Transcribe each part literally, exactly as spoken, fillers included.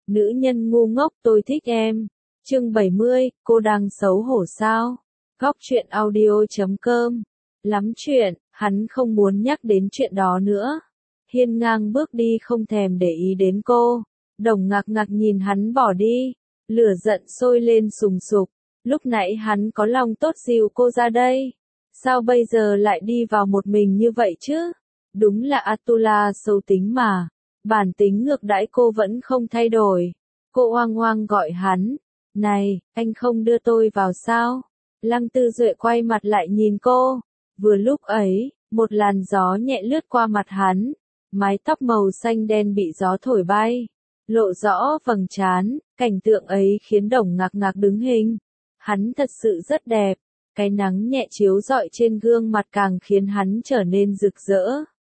Nữ nhân ngu ngốc tôi thích em. Chương bảy mươi, cô đang xấu hổ sao? Góc truyện audio chấm com. Lắm chuyện, hắn không muốn nhắc đến chuyện đó nữa. Hiên ngang bước đi không thèm để ý đến cô. Đồng ngạc ngạc nhìn hắn bỏ đi. Lửa giận sôi lên sùng sục. Lúc nãy hắn có lòng tốt dìu cô ra đây. Sao bây giờ lại đi vào một mình như vậy chứ? Đúng là Atula xấu tính mà. Bản tính ngược đãi cô vẫn không thay đổi. Cô oang oang gọi hắn. Này, anh không đưa tôi vào sao? Lăng Tư Duệ quay mặt lại nhìn cô. Vừa lúc ấy, một làn gió nhẹ lướt qua mặt hắn. Mái tóc màu xanh đen bị gió thổi bay. Lộ rõ vầng trán, cảnh tượng ấy khiến Đồng ngạc ngạc đứng hình. Hắn thật sự rất đẹp. Cái nắng nhẹ chiếu rọi trên gương mặt càng khiến hắn trở nên rực rỡ.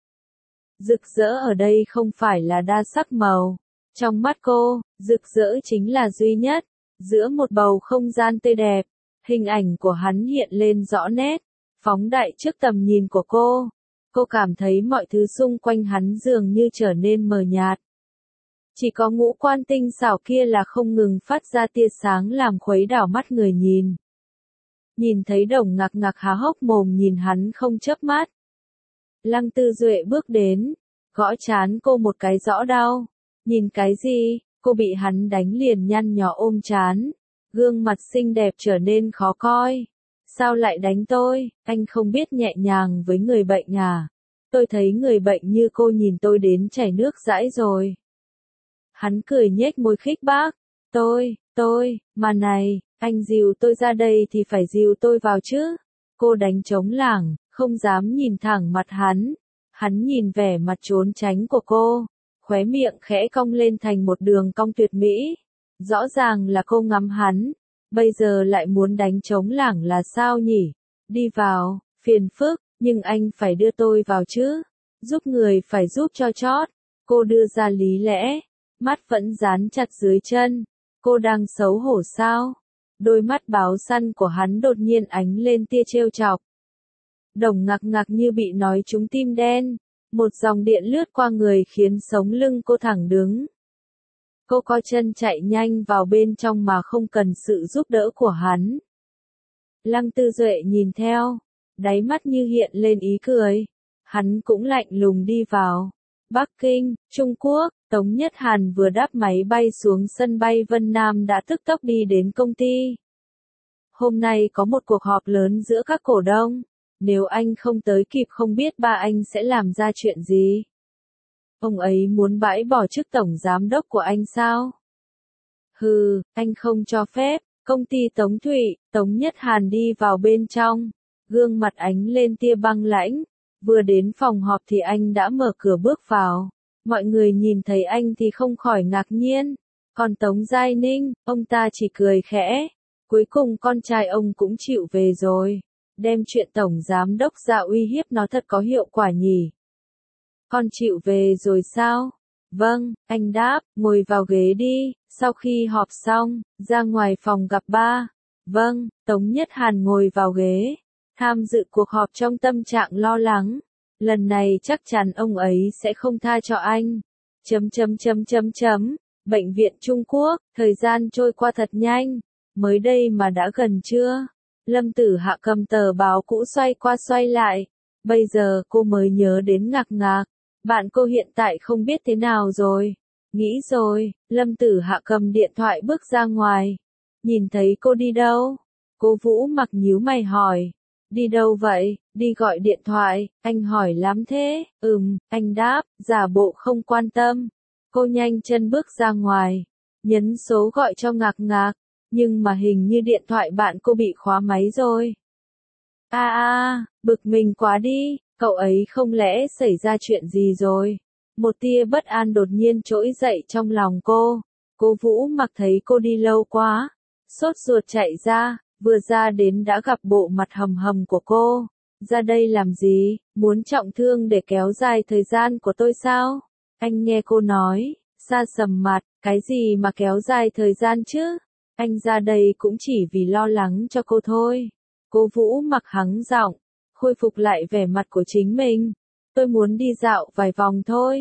Rực rỡ ở đây không phải là đa sắc màu. Trong mắt cô, rực rỡ chính là duy nhất. Giữa một bầu không gian tươi đẹp, hình ảnh của hắn hiện lên rõ nét, phóng đại trước tầm nhìn của cô. Cô cảm thấy mọi thứ xung quanh hắn dường như trở nên mờ nhạt. Chỉ có ngũ quan tinh xảo kia là không ngừng phát ra tia sáng làm khuấy đảo mắt người nhìn. Nhìn thấy Đồng ngạc ngạc há hốc mồm nhìn hắn không chớp mắt. Lăng Tư Duệ bước đến, gõ trán cô một cái rõ đau. Nhìn cái gì? Cô bị hắn đánh liền nhăn nhó ôm trán. Gương mặt xinh đẹp trở nên khó coi. Sao lại đánh tôi? Anh không biết nhẹ nhàng với người bệnh à? Tôi thấy người bệnh như cô nhìn tôi đến chảy nước dãi rồi. Hắn cười nhếch môi khích bác. Tôi, tôi, mà này, anh dìu tôi ra đây thì phải dìu tôi vào chứ. Cô đánh trống lảng, không dám nhìn thẳng mặt hắn. Hắn nhìn vẻ mặt trốn tránh của cô. Khóe miệng khẽ cong lên thành một đường cong tuyệt mỹ. Rõ ràng là cô ngắm hắn. Bây giờ lại muốn đánh trống lảng là sao nhỉ? Đi vào, phiền phức, nhưng anh phải đưa tôi vào chứ. Giúp người phải giúp cho chót. Cô đưa ra lý lẽ. Mắt vẫn dán chặt dưới chân. Cô đang xấu hổ sao? Đôi mắt báo săn của hắn đột nhiên ánh lên tia trêu chọc. Đồng ngạc ngạc như bị nói trúng tim đen. Một dòng điện lướt qua người khiến sống lưng cô thẳng đứng. Cô co chân chạy nhanh vào bên trong mà không cần sự giúp đỡ của hắn. Lăng Tư Duệ nhìn theo, đáy mắt như hiện lên ý cười. Hắn cũng lạnh lùng đi vào. Bắc Kinh, Trung Quốc, Tống Nhất Hàn vừa đáp máy bay xuống sân bay Vân Nam đã tức tốc đi đến công ty. Hôm nay có một cuộc họp lớn giữa các cổ đông. Nếu anh không tới kịp không biết ba anh sẽ làm ra chuyện gì. Ông ấy muốn bãi bỏ chức tổng giám đốc của anh sao? Hừ, anh không cho phép. Công ty Tống Thụy, Tống Nhất Hàn đi vào bên trong. Gương mặt ánh lên tia băng lãnh. Vừa đến phòng họp thì anh đã mở cửa bước vào. Mọi người nhìn thấy anh thì không khỏi ngạc nhiên. Còn Tống Giai Ninh, ông ta chỉ cười khẽ. Cuối cùng con trai ông cũng chịu về rồi. Đem chuyện tổng giám đốc ra uy hiếp nó thật có hiệu quả nhỉ. Con chịu về rồi sao? Vâng, anh đáp, ngồi vào ghế đi. Sau khi họp xong, ra ngoài phòng gặp ba. Vâng, Tống Nhất Hàn ngồi vào ghế. Tham dự cuộc họp trong tâm trạng lo lắng. Lần này chắc chắn ông ấy sẽ không tha cho anh. Chấm chấm chấm chấm chấm. Bệnh viện Trung Quốc, thời gian trôi qua thật nhanh. Mới đây mà đã gần trưa. Lâm Tử Hạ cầm tờ báo cũ xoay qua xoay lại. Bây giờ cô mới nhớ đến ngạc ngạc. Bạn cô hiện tại không biết thế nào rồi. Nghĩ rồi, Lâm Tử Hạ cầm điện thoại bước ra ngoài. Nhìn thấy cô đi đâu? Cô Vũ Mặc nhíu mày hỏi. Đi đâu vậy? Đi gọi điện thoại. Anh hỏi lắm thế. Ừm, anh đáp, giả bộ không quan tâm. Cô nhanh chân bước ra ngoài. Nhấn số gọi cho ngạc ngạc. Nhưng mà hình như điện thoại bạn cô bị khóa máy rồi. A a, bực mình quá đi, cậu ấy không lẽ xảy ra chuyện gì rồi? Một tia bất an đột nhiên trỗi dậy trong lòng cô. Cô Vũ Mặc thấy cô đi lâu quá, sốt ruột chạy ra, vừa ra đến đã gặp bộ mặt hầm hầm của cô. Ra đây làm gì, muốn trọng thương để kéo dài thời gian của tôi sao? Anh nghe cô nói, sa sầm mặt, cái gì mà kéo dài thời gian chứ? Anh ra đây cũng chỉ vì lo lắng cho cô thôi. Cô Vũ Mặc hắng giọng, khôi phục lại vẻ mặt của chính mình. Tôi muốn đi dạo vài vòng thôi.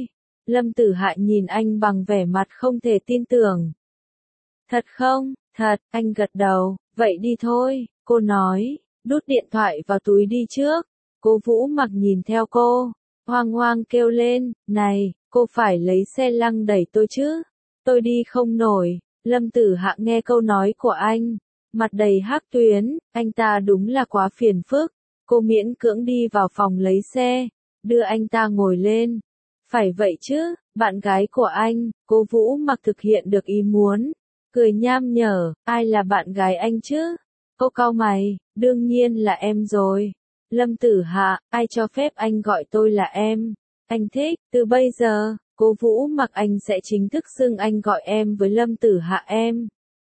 Lâm Tử Hạ nhìn anh bằng vẻ mặt không thể tin tưởng. Thật không? Thật, anh gật đầu, vậy đi thôi, cô nói, đút điện thoại vào túi đi trước. Cố Vũ Mặc nhìn theo cô, hoang hoang kêu lên, này, cô phải lấy xe lăng đẩy tôi chứ, tôi đi không nổi. Lâm Tử Hạ nghe câu nói của anh, mặt đầy hắc tuyến, anh ta đúng là quá phiền phức. Cô miễn cưỡng đi vào phòng lấy xe, đưa anh ta ngồi lên. Phải vậy chứ, bạn gái của anh. Cố Vũ Mặc thực hiện được ý muốn, cười nham nhở, ai là bạn gái anh chứ? Cô cau mày, đương nhiên là em rồi. Lâm Tử Hạ, ai cho phép anh gọi tôi là em? Anh thích, từ bây giờ, Cố Vũ Mặc anh sẽ chính thức xưng anh gọi em với Lâm Tử Hạ em.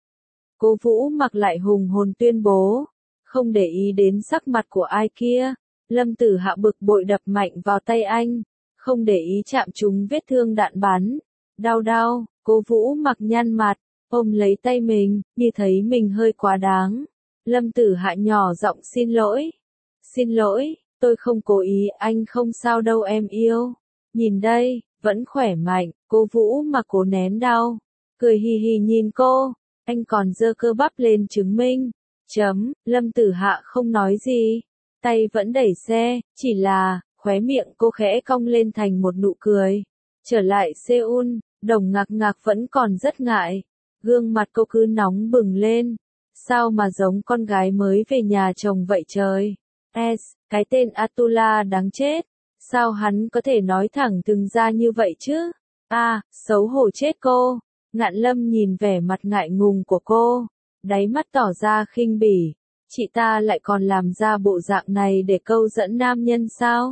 Cố Vũ Mặc lại hùng hồn tuyên bố, không để ý đến sắc mặt của ai kia. Lâm Tử Hạ bực bội đập mạnh vào tay anh, không để ý chạm trúng vết thương đạn bắn. Đau đau, Cố Vũ Mặc nhăn mặt, ôm lấy tay mình, như thấy mình hơi quá đáng. Lâm Tử Hạ nhỏ giọng xin lỗi. Xin lỗi, tôi không cố ý, anh không sao đâu em yêu. Nhìn đây, vẫn khỏe mạnh. Cố Vũ Mặc cố nén đau, cười hì hì nhìn cô, anh còn giơ cơ bắp lên chứng minh. Chấm, Lâm Tử Hạ không nói gì, tay vẫn đẩy xe, chỉ là, khóe miệng cô khẽ cong lên thành một nụ cười. Trở lại Seoul, Đồng Ngạc Ngạc vẫn còn rất ngại, gương mặt cô cứ nóng bừng lên. Sao mà giống con gái mới về nhà chồng vậy trời? S, cái tên Atula đáng chết. Sao hắn có thể nói thẳng thừng ra như vậy chứ? À, xấu hổ chết cô. Ngạn Lâm nhìn vẻ mặt ngại ngùng của cô, đáy mắt tỏ ra khinh bỉ. Chị ta lại còn làm ra bộ dạng này để câu dẫn nam nhân sao?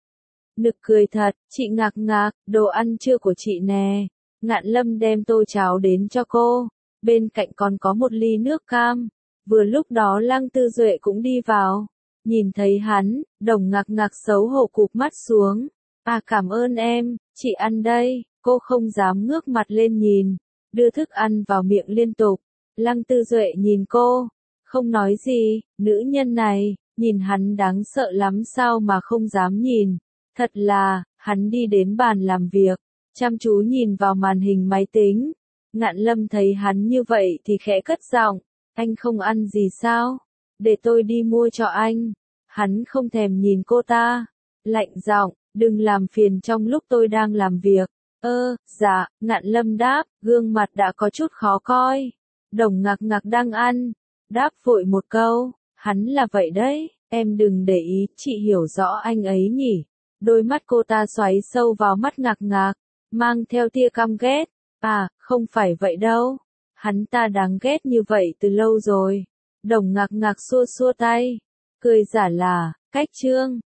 Nực cười thật, chị Ngạc Ngạc, đồ ăn trưa của chị nè. Ngạn Lâm đem tô cháo đến cho cô, bên cạnh còn có một ly nước cam. Vừa lúc đó Lăng Tư Duệ cũng đi vào, nhìn thấy hắn, Đồng Ngạc Ngạc xấu hổ cụp mắt xuống. À cảm ơn em, chị ăn đây. Cô không dám ngước mặt lên nhìn, đưa thức ăn vào miệng liên tục. Lăng Tư Duệ nhìn cô, không nói gì. Nữ nhân này, nhìn hắn đáng sợ lắm sao mà không dám nhìn. Thật là, hắn đi đến bàn làm việc, chăm chú nhìn vào màn hình máy tính. Ngạn Lâm thấy hắn như vậy thì khẽ cất giọng, anh không ăn gì sao? Để tôi đi mua cho anh. Hắn không thèm nhìn cô ta, lạnh giọng, đừng làm phiền trong lúc tôi đang làm việc. Ơ, dạ, Ngạn Lâm đáp, gương mặt đã có chút khó coi. Đồng Ngạc Ngạc đang ăn, đáp vội một câu, hắn là vậy đấy, em đừng để ý, chị hiểu rõ anh ấy nhỉ. Đôi mắt cô ta xoáy sâu vào mắt Ngạc Ngạc, mang theo tia căm ghét. À, không phải vậy đâu, hắn ta đáng ghét như vậy từ lâu rồi. Đồng Ngạc Ngạc xua xua tay, cười giả là, cách chương.